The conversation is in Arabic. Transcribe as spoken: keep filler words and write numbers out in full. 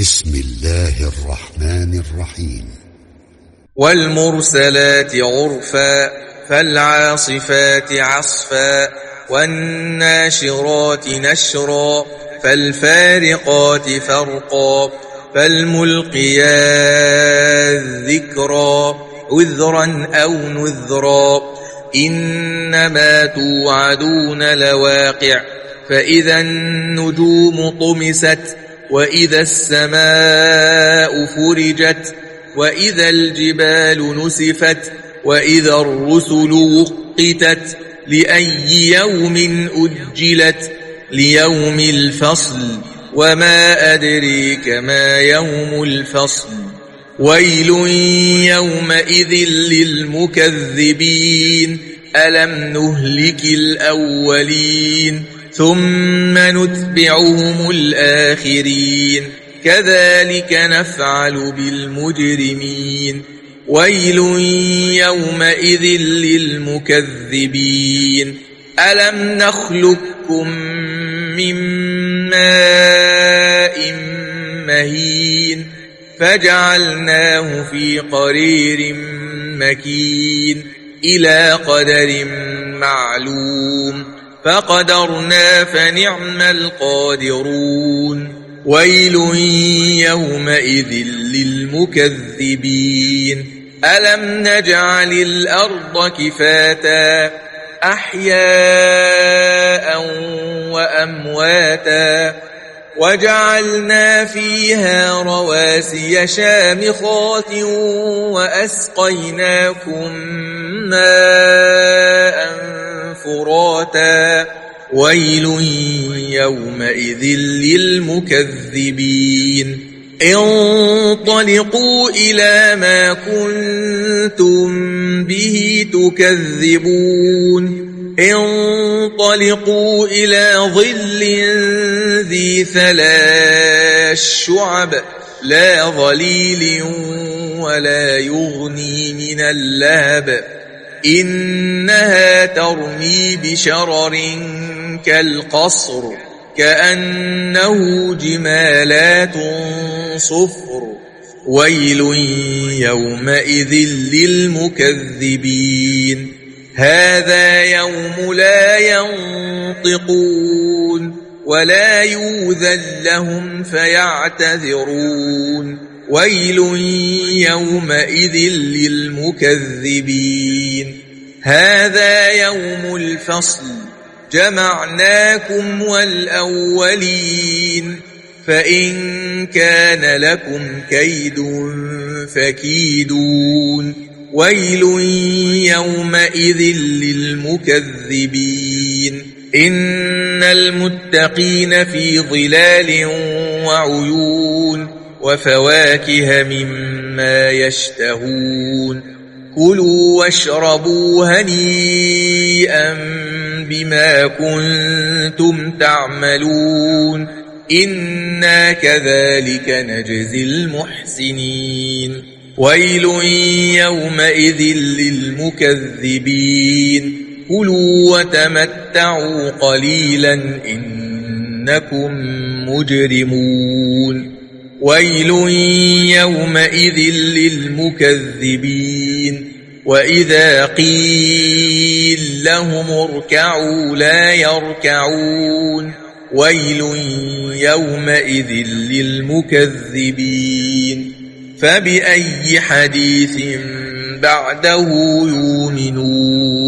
بسم الله الرحمن الرحيم. والمرسلات عرفا فالعاصفات عصفا والناشرات نشرا فالفارقات فرقا فالملقيات ذكرا عذرا أو نذرا إنما توعدون لواقع فإذا النجوم طمست وإذا السماء فرجت وإذا الجبال نسفت وإذا الرسل وقتت لأي يوم أجلت ليوم الفصل وما أدريك ما يوم الفصل ويل يومئذ للمكذبين ألم نهلك الأولين ثم نتبعهم الآخرين كذلك نفعل بالمجرمين ويل يومئذ للمكذبين ألم نخلقكم من ماء مهين فجعلناه في قرير مكين إلى قدر معلوم فقدرنا فنعم القادرون ويل يومئذ للمكذبين ألم نجعل الأرض كفاتا أحياء وأمواتا وجعلنا فيها رواسي شامخات وأسقيناكم ماء فراتا ويل يومئذ للمكذبين انطلقوا إلى ما كنتم به تكذبون انطلقوا إلى ظل ذي ثلاث شعب لا ظليل ولا يغني من اللهب إنها ترمي بشرر كالقصر كأنه جمالات صفر ويل يومئذ للمكذبين هذا يوم لا ينطقون ولا يؤذن لهم فيعتذرون ويل يومئذ للمكذبين هذا يوم الفصل جمعناكم والأولين فإن كان لكم كيد فكيدون ويل يومئذ للمكذبين إن المتقين في ظلال وعيون وفواكه مما يشتهون كلوا واشربوا هنيئا بما كنتم تعملون إنا كذلك نجزي المحسنين ويل يومئذ للمكذبين كلوا وتمتعوا قليلا إنكم مجرمون ويل يومئذ للمكذبين وإذا قيل لهم اركعوا لا يركعون ويل يومئذ للمكذبين فبأي حديث بعده يؤمنون